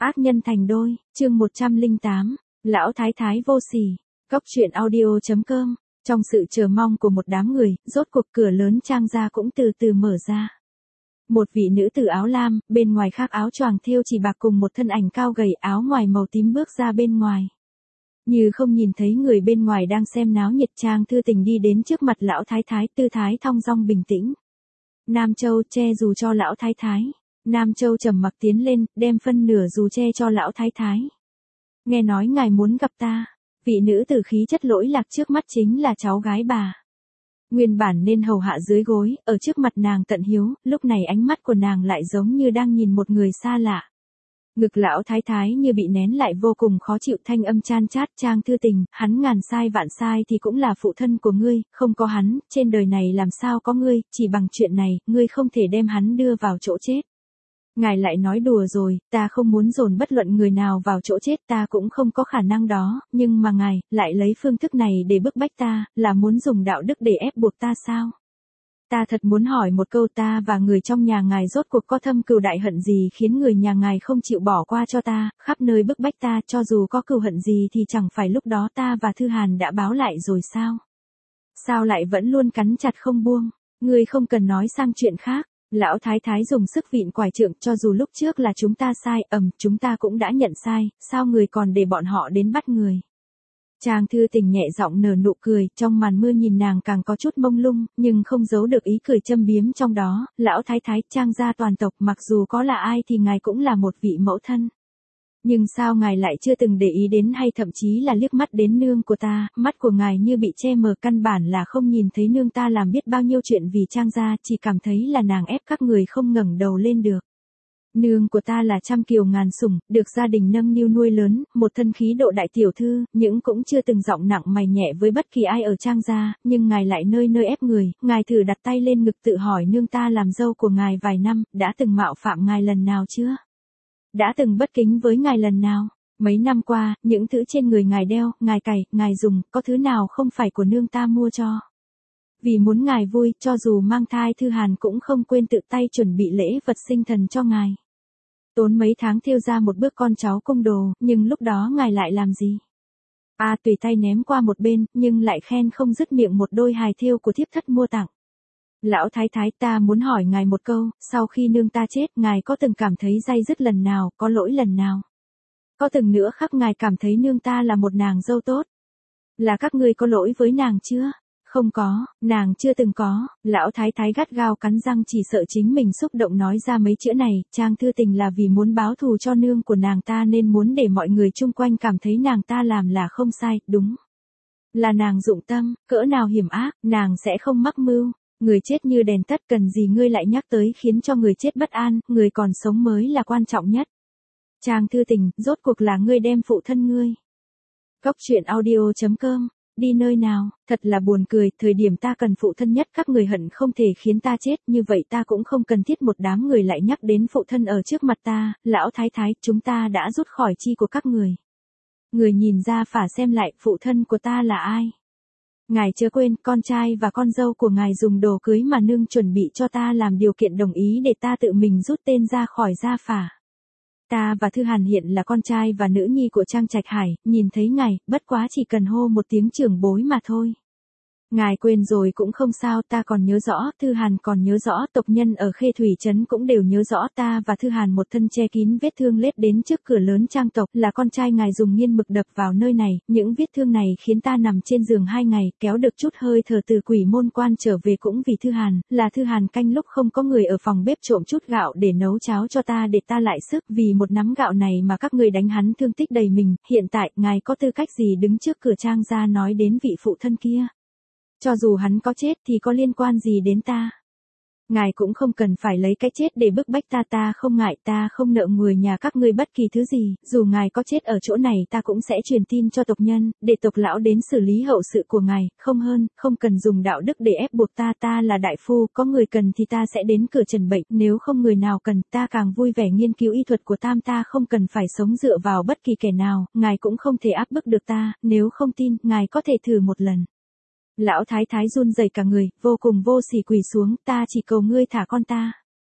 Ác nhân thành đôi, chương 108, Lão Thái Thái vô sỉ. Cốc truyện audio.com. Trong sự chờ mong của một đám người, rốt cuộc cửa lớn Trang gia cũng từ từ mở ra. Một vị nữ tử áo lam, bên ngoài khác áo choàng thêu chỉ bạc cùng một thân ảnh cao gầy áo ngoài màu tím bước ra bên ngoài. Như không nhìn thấy người bên ngoài đang xem náo nhiệt, Trang Thư Tình đi đến trước mặt Lão Thái Thái, tư thái thong dong bình tĩnh. Nam Châu che dù cho Lão Thái Thái. Nam Châu trầm mặc tiến lên, đem phân nửa dù che cho Lão Thái Thái. Nghe nói ngài muốn gặp ta. Vị nữ tử khí chất lỗi lạc trước mắt chính là cháu gái bà. Nguyên bản nên hầu hạ dưới gối, ở trước mặt nàng tận hiếu, lúc này ánh mắt của nàng lại giống như đang nhìn một người xa lạ. Ngực Lão Thái Thái như bị nén lại vô cùng khó chịu, thanh âm chan chát. Trang Thư Tình, hắn ngàn sai vạn sai thì cũng là phụ thân của ngươi, không có hắn, trên đời này làm sao có ngươi, chỉ bằng chuyện này, ngươi không thể đem hắn đưa vào chỗ chết. Ngài lại nói đùa rồi, ta không muốn dồn bất luận người nào vào chỗ chết, ta cũng không có khả năng đó, nhưng mà ngài, lại lấy phương thức này để bức bách ta, là muốn dùng đạo đức để ép buộc ta sao? Ta thật muốn hỏi một câu, ta và người trong nhà ngài rốt cuộc có thâm cừu đại hận gì khiến người nhà ngài không chịu bỏ qua cho ta, khắp nơi bức bách ta, cho dù có cừu hận gì thì chẳng phải lúc đó ta và Thư Hàn đã báo lại rồi sao? Sao lại vẫn luôn cắn chặt không buông? Ngươi không cần nói sang chuyện khác. Lão Thái Thái dùng sức vịn quải trượng, cho dù lúc trước là chúng ta sai, chúng ta cũng đã nhận sai, sao người còn để bọn họ đến bắt người. Trang Thư Tình nhẹ giọng nở nụ cười, trong màn mưa nhìn nàng càng có chút mông lung, nhưng không giấu được ý cười châm biếm trong đó. Lão Thái Thái, Trang gia toàn tộc, mặc dù có là ai thì ngài cũng là một vị mẫu thân. Nhưng sao ngài lại chưa từng để ý đến hay thậm chí là liếc mắt đến nương của ta, mắt của ngài như bị che mờ, căn bản là không nhìn thấy nương ta làm biết bao nhiêu chuyện vì Trang gia, chỉ cảm thấy là nàng ép các người không ngẩng đầu lên được. Nương của ta là trăm kiều ngàn sủng, được gia đình nâng niu nuôi lớn, một thân khí độ đại tiểu thư, những cũng chưa từng giọng nặng mày nhẹ với bất kỳ ai ở Trang gia, nhưng ngài lại nơi nơi ép người, ngài thử đặt tay lên ngực tự hỏi nương ta làm dâu của ngài vài năm, đã từng mạo phạm ngài lần nào chưa? Đã từng bất kính với ngài lần nào? Mấy năm qua, những thứ trên người ngài đeo, ngài cày, ngài dùng, có thứ nào không phải của nương ta mua cho? Vì muốn ngài vui, cho dù mang thai Thư Hàn cũng không quên tự tay chuẩn bị lễ vật sinh thần cho ngài. Tốn mấy tháng thêu ra một bước con cháu cung đồ, nhưng lúc đó ngài lại làm gì? Tùy tay ném qua một bên, nhưng lại khen không dứt miệng một đôi hài thêu của thiếp thất mua tặng. Lão Thái Thái, ta muốn hỏi ngài một câu, sau khi nương ta chết, ngài có từng cảm thấy day dứt lần nào, có lỗi lần nào? Có từng nữa khắc ngài cảm thấy nương ta là một nàng dâu tốt? Là các ngươi có lỗi với nàng chưa? Không có, nàng chưa từng có. Lão Thái Thái gắt gao cắn răng, chỉ sợ chính mình xúc động nói ra mấy chữ này. Trang Thư Tình là vì muốn báo thù cho nương của nàng ta nên muốn để mọi người chung quanh cảm thấy nàng ta làm là không sai, đúng. Là nàng dụng tâm, cỡ nào hiểm ác, nàng sẽ không mắc mưu. Người chết như đèn tắt, cần gì ngươi lại nhắc tới, khiến cho người chết bất an, người còn sống mới là quan trọng nhất. Trang Thư Tình, rốt cuộc là ngươi đem phụ thân ngươi. Cốc truyện audio.com. Đi nơi nào, thật là buồn cười, thời điểm ta cần phụ thân nhất các người hận không thể khiến ta chết, như vậy ta cũng không cần thiết một đám người lại nhắc đến phụ thân ở trước mặt ta. Lão Thái Thái, chúng ta đã rút khỏi chi của các người. Người nhìn ra phả xem lại, phụ thân của ta là ai? Ngài chớ quên, con trai và con dâu của ngài dùng đồ cưới mà nương chuẩn bị cho ta làm điều kiện đồng ý để ta tự mình rút tên ra khỏi gia phả. Ta và Thư Hàn hiện là con trai và nữ nhi của Trang Trạch Hải, nhìn thấy ngài, bất quá chỉ cần hô một tiếng trưởng bối mà thôi. Ngài quên rồi cũng không sao, ta còn nhớ rõ, Thư Hàn còn nhớ rõ, tộc nhân ở Khê Thủy Trấn cũng đều nhớ rõ, ta và Thư Hàn một thân che kín vết thương lết đến trước cửa lớn Trang tộc, là con trai ngài dùng nghiên mực đập vào nơi này, những vết thương này khiến ta nằm trên giường 2 ngày, kéo được chút hơi thở từ quỷ môn quan trở về cũng vì Thư Hàn, là Thư Hàn canh lúc không có người ở phòng bếp trộm chút gạo để nấu cháo cho ta để ta lại sức, vì một nắm gạo này mà các người đánh hắn thương tích đầy mình, hiện tại, ngài có tư cách gì đứng trước cửa Trang gia nói đến vị phụ thân kia? Cho dù hắn có chết thì có liên quan gì đến ta? Ngài cũng không cần phải lấy cái chết để bức bách ta, ta không ngại, ta không nợ người nhà các ngươi bất kỳ thứ gì, dù ngài có chết ở chỗ này ta cũng sẽ truyền tin cho tộc nhân, để tộc lão đến xử lý hậu sự của ngài, không hơn, không cần dùng đạo đức để ép buộc ta, ta là đại phu, có người cần thì ta sẽ đến cửa trần bệnh, nếu không người nào cần, ta càng vui vẻ nghiên cứu y thuật của tam, ta không cần phải sống dựa vào bất kỳ kẻ nào, ngài cũng không thể áp bức được ta, nếu không tin, ngài có thể thử một lần. Lão Thái Thái run rẩy cả người, vô cùng vô sỉ quỳ xuống, ta chỉ cầu ngươi thả con ta.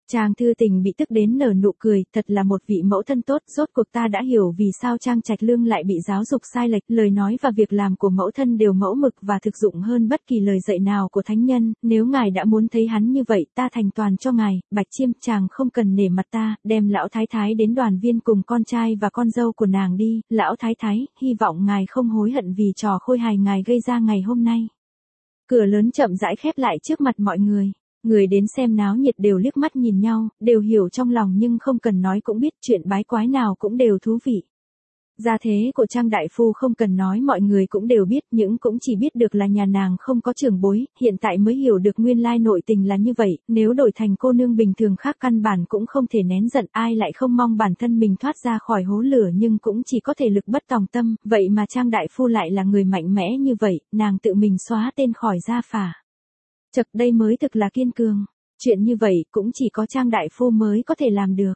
Trang Thư Tình bị tức đến nở nụ cười, thật là một vị mẫu thân tốt, rốt cuộc ta đã hiểu vì sao Trang Trạch Lương lại bị giáo dục sai lệch, lời nói và việc làm của mẫu thân đều mẫu mực và thực dụng hơn bất kỳ lời dạy nào của thánh nhân, nếu ngài đã muốn thấy hắn như vậy, ta thành toàn cho ngài, Bạch Chiêm, chàng không cần nể mặt ta, đem lão thái thái đến đoàn viên cùng con trai và con dâu của nàng đi, lão thái thái, hy vọng ngài không hối hận vì trò khôi hài ngài gây ra ngày hôm nay. Cửa lớn chậm rãi khép lại trước mặt mọi người. Người đến xem náo nhiệt đều liếc mắt nhìn nhau, đều hiểu trong lòng nhưng không cần nói cũng biết chuyện bái quái nào cũng đều thú vị. Gia thế của Trang đại phu không cần nói mọi người cũng đều biết, những cũng chỉ biết được là nhà nàng không có trưởng bối, hiện tại mới hiểu được nguyên lai nội tình là như vậy, nếu đổi thành cô nương bình thường khác căn bản cũng không thể nén giận, ai lại không mong bản thân mình thoát ra khỏi hố lửa nhưng cũng chỉ có thể lực bất tòng tâm, vậy mà Trang đại phu lại là người mạnh mẽ như vậy, nàng tự mình xóa tên khỏi gia phả. Chật, đây mới thực là kiên cường, chuyện như vậy cũng chỉ có Trang đại phu mới có thể làm được.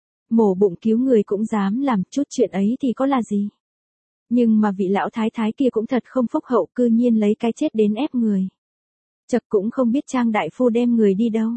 Mổ bụng cứu người cũng dám làm, chút chuyện ấy thì có là gì. Nhưng mà vị lão thái thái kia cũng thật không phúc hậu, cư nhiên lấy cái chết đến ép người. Chật, cũng không biết Trang đại phu đem người đi đâu.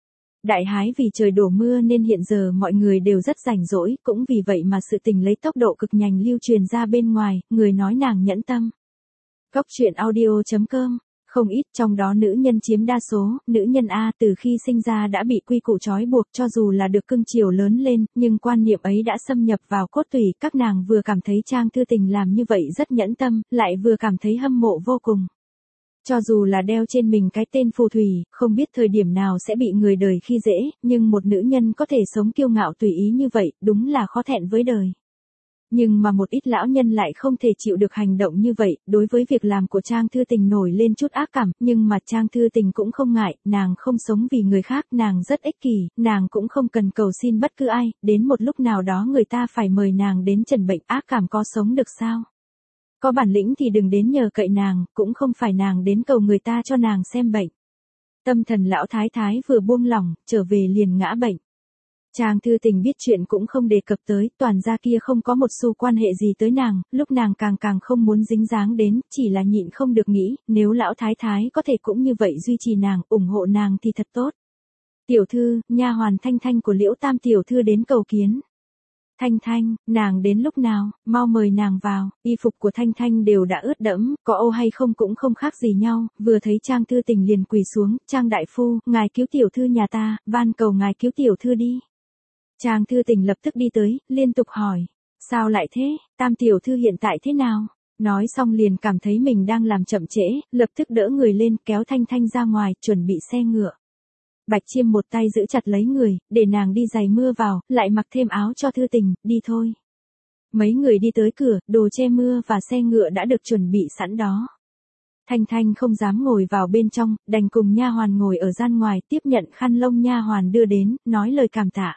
Đại hái vì trời đổ mưa nên hiện giờ mọi người đều rất rảnh rỗi, cũng vì vậy mà sự tình lấy tốc độ cực nhanh lưu truyền ra bên ngoài, người nói nàng nhẫn tâm. Góc truyện audio.com. Không ít, trong đó nữ nhân chiếm đa số, nữ nhân A từ khi sinh ra đã bị quy củ trói buộc, cho dù là được cưng chiều lớn lên, nhưng quan niệm ấy đã xâm nhập vào cốt tủy, các nàng vừa cảm thấy Trang Thư Tình làm như vậy rất nhẫn tâm, lại vừa cảm thấy hâm mộ vô cùng. Cho dù là đeo trên mình cái tên phù thủy, không biết thời điểm nào sẽ bị người đời khi dễ, nhưng một nữ nhân có thể sống kiêu ngạo tùy ý như vậy, đúng là khó thẹn với đời. Nhưng mà một ít lão nhân lại không thể chịu được hành động như vậy, đối với việc làm của Trang Thư Tình nổi lên chút ác cảm, nhưng mà Trang Thư Tình cũng không ngại, nàng không sống vì người khác, nàng rất ích kỷ, nàng cũng không cần cầu xin bất cứ ai, đến một lúc nào đó người ta phải mời nàng đến trần bệnh, ác cảm có sống được sao? Có bản lĩnh thì đừng đến nhờ cậy nàng, cũng không phải nàng đến cầu người ta cho nàng xem bệnh. Tâm thần lão thái thái vừa buông lỏng, trở về liền ngã bệnh. Trang Thư Tình biết chuyện cũng không đề cập tới, toàn gia kia không có một xu quan hệ gì tới nàng, lúc nàng càng không muốn dính dáng đến, chỉ là nhịn không được nghĩ, nếu lão thái thái có thể cũng như vậy duy trì nàng, ủng hộ nàng thì thật tốt. Tiểu thư, nha hoàn Thanh Thanh của Liễu Tam tiểu thư đến cầu kiến. Thanh Thanh, nàng đến lúc nào, mau mời nàng vào, y phục của Thanh Thanh đều đã ướt đẫm, có ô hay không cũng không khác gì nhau, vừa thấy Trang Thư Tình liền quỳ xuống, Trang đại phu, ngài cứu tiểu thư nhà ta, van cầu ngài cứu tiểu thư đi. Trang Thư Tình lập tức đi tới, liên tục hỏi, sao lại thế, Tam tiểu thư hiện tại thế nào? Nói xong liền cảm thấy mình đang làm chậm trễ, lập tức đỡ người lên, kéo Thanh Thanh ra ngoài, chuẩn bị xe ngựa. Bạch Chiêm một tay giữ chặt lấy người, để nàng đi giày mưa vào, lại mặc thêm áo cho Thư Tình, đi thôi. Mấy người đi tới cửa, đồ che mưa và xe ngựa đã được chuẩn bị sẵn đó. Thanh Thanh không dám ngồi vào bên trong, đành cùng nha hoàn ngồi ở gian ngoài, tiếp nhận khăn lông nha hoàn đưa đến, nói lời cảm tạ.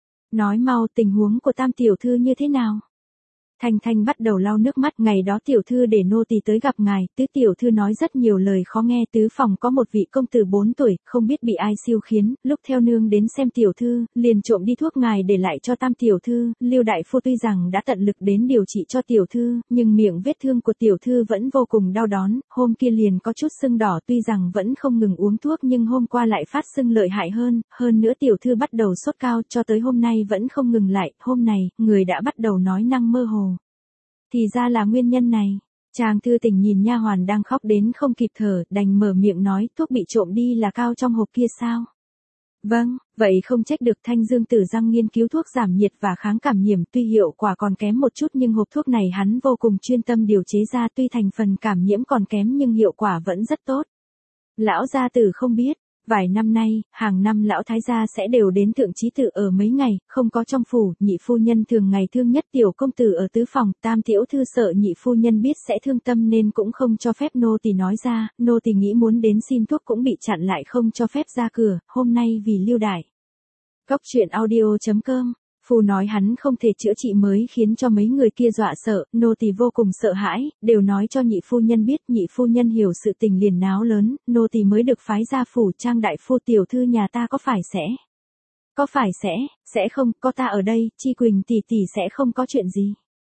Nói mau, tình huống của Tam tiểu thư như thế nào? Thanh Thanh bắt đầu lau nước mắt, ngày đó tiểu thư để nô tỳ tới gặp ngài, tứ tiểu thư nói rất nhiều lời khó nghe, tứ phòng có một vị công tử 4 tuổi, không biết bị ai siêu khiến, lúc theo nương đến xem tiểu thư, liền trộm đi thuốc ngài để lại cho Tam tiểu thư, Lưu đại phu tuy rằng đã tận lực đến điều trị cho tiểu thư, nhưng miệng vết thương của tiểu thư vẫn vô cùng đau đớn, hôm kia liền có chút sưng đỏ, tuy rằng vẫn không ngừng uống thuốc nhưng hôm qua lại phát sưng lợi hại hơn nữa tiểu thư bắt đầu sốt cao, cho tới hôm nay vẫn không ngừng lại, hôm này, người đã bắt đầu nói năng mơ hồ. Thì ra là nguyên nhân này. Trang Thư Tình nhìn nha hoàn đang khóc đến không kịp thở, đành mở miệng nói, thuốc bị trộm đi là cao trong hộp kia sao? Vâng, vậy không trách được. Thanh Dương Tử Giang nghiên cứu thuốc giảm nhiệt và kháng cảm nhiễm, tuy hiệu quả còn kém một chút nhưng hộp thuốc này hắn vô cùng chuyên tâm điều chế ra, tuy thành phần cảm nhiễm còn kém nhưng hiệu quả vẫn rất tốt. Lão gia tử không biết. Vài năm nay, hàng năm lão thái gia sẽ đều đến Thượng Chí Tự ở mấy ngày, không có trong phủ, nhị phu nhân thường ngày thương nhất tiểu công tử ở tứ phòng, Tam tiểu thư sợ nhị phu nhân biết sẽ thương tâm nên cũng không cho phép nô tỳ nói ra, nô tỳ nghĩ muốn đến xin thuốc cũng bị chặn lại không cho phép ra cửa, hôm nay vì Lưu đại. Góc truyện audio.com. Phu nói hắn không thể chữa trị mới khiến cho mấy người kia dọa sợ, nô tỳ vô cùng sợ hãi, đều nói cho nhị phu nhân biết, nhị phu nhân hiểu sự tình liền náo lớn, nô tỳ mới được phái ra phủ. Trang đại phu tiểu thư nhà ta có phải sẽ không, có ta ở đây, Chi Quỳnh tỷ tỷ sẽ không có chuyện gì.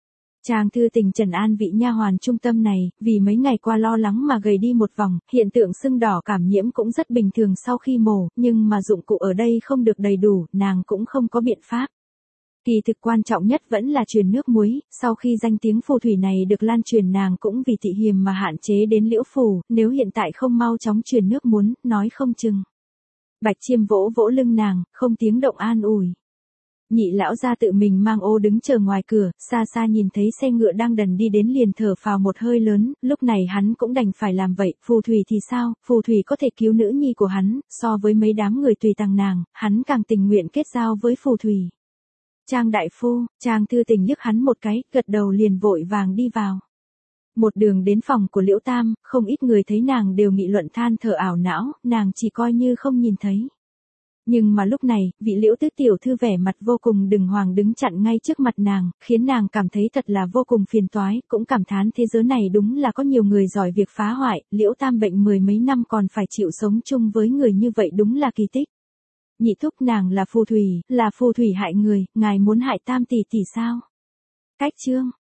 Trang Thư Tình trấn an vị nha hoàn trung tâm này, vì mấy ngày qua lo lắng mà gầy đi một vòng, hiện tượng sưng đỏ cảm nhiễm cũng rất bình thường sau khi mổ, nhưng mà dụng cụ ở đây không được đầy đủ, nàng cũng không có biện pháp. Kỳ thực quan trọng nhất vẫn là truyền nước muối, sau khi danh tiếng phù thủy này được lan truyền nàng cũng vì thị hiềm mà hạn chế đến Liễu Phủ, nếu hiện tại không mau chóng truyền nước muốn, nói không chừng. Bạch Chiêm vỗ vỗ lưng nàng, không tiếng động an ủi. Nhị lão gia tự mình mang ô đứng chờ ngoài cửa, xa xa nhìn thấy xe ngựa đang đần đi đến liền thở phào một hơi lớn, lúc này hắn cũng đành phải làm vậy, phù thủy thì sao, phù thủy có thể cứu nữ nhi của hắn, so với mấy đám người tùy tàng nàng, hắn càng tình nguyện kết giao với phù thủy. Trang đại phu, Trang Thư Tình liếc hắn một cái, gật đầu liền vội vàng đi vào. Một đường đến phòng của Liễu Tam, không ít người thấy nàng đều nghị luận than thở ảo não, nàng chỉ coi như không nhìn thấy. Nhưng mà lúc này, vị Liễu tứ tiểu thư vẻ mặt vô cùng đừng hoàng đứng chặn ngay trước mặt nàng, khiến nàng cảm thấy thật là vô cùng phiền toái, cũng cảm thán thế giới này đúng là có nhiều người giỏi việc phá hoại, Liễu Tam bệnh 10 mấy năm còn phải chịu sống chung với người như vậy đúng là kỳ tích. Nhị thúc nàng là phù thủy hại người, ngài muốn hại Tam tỷ tỷ sao? Cách chương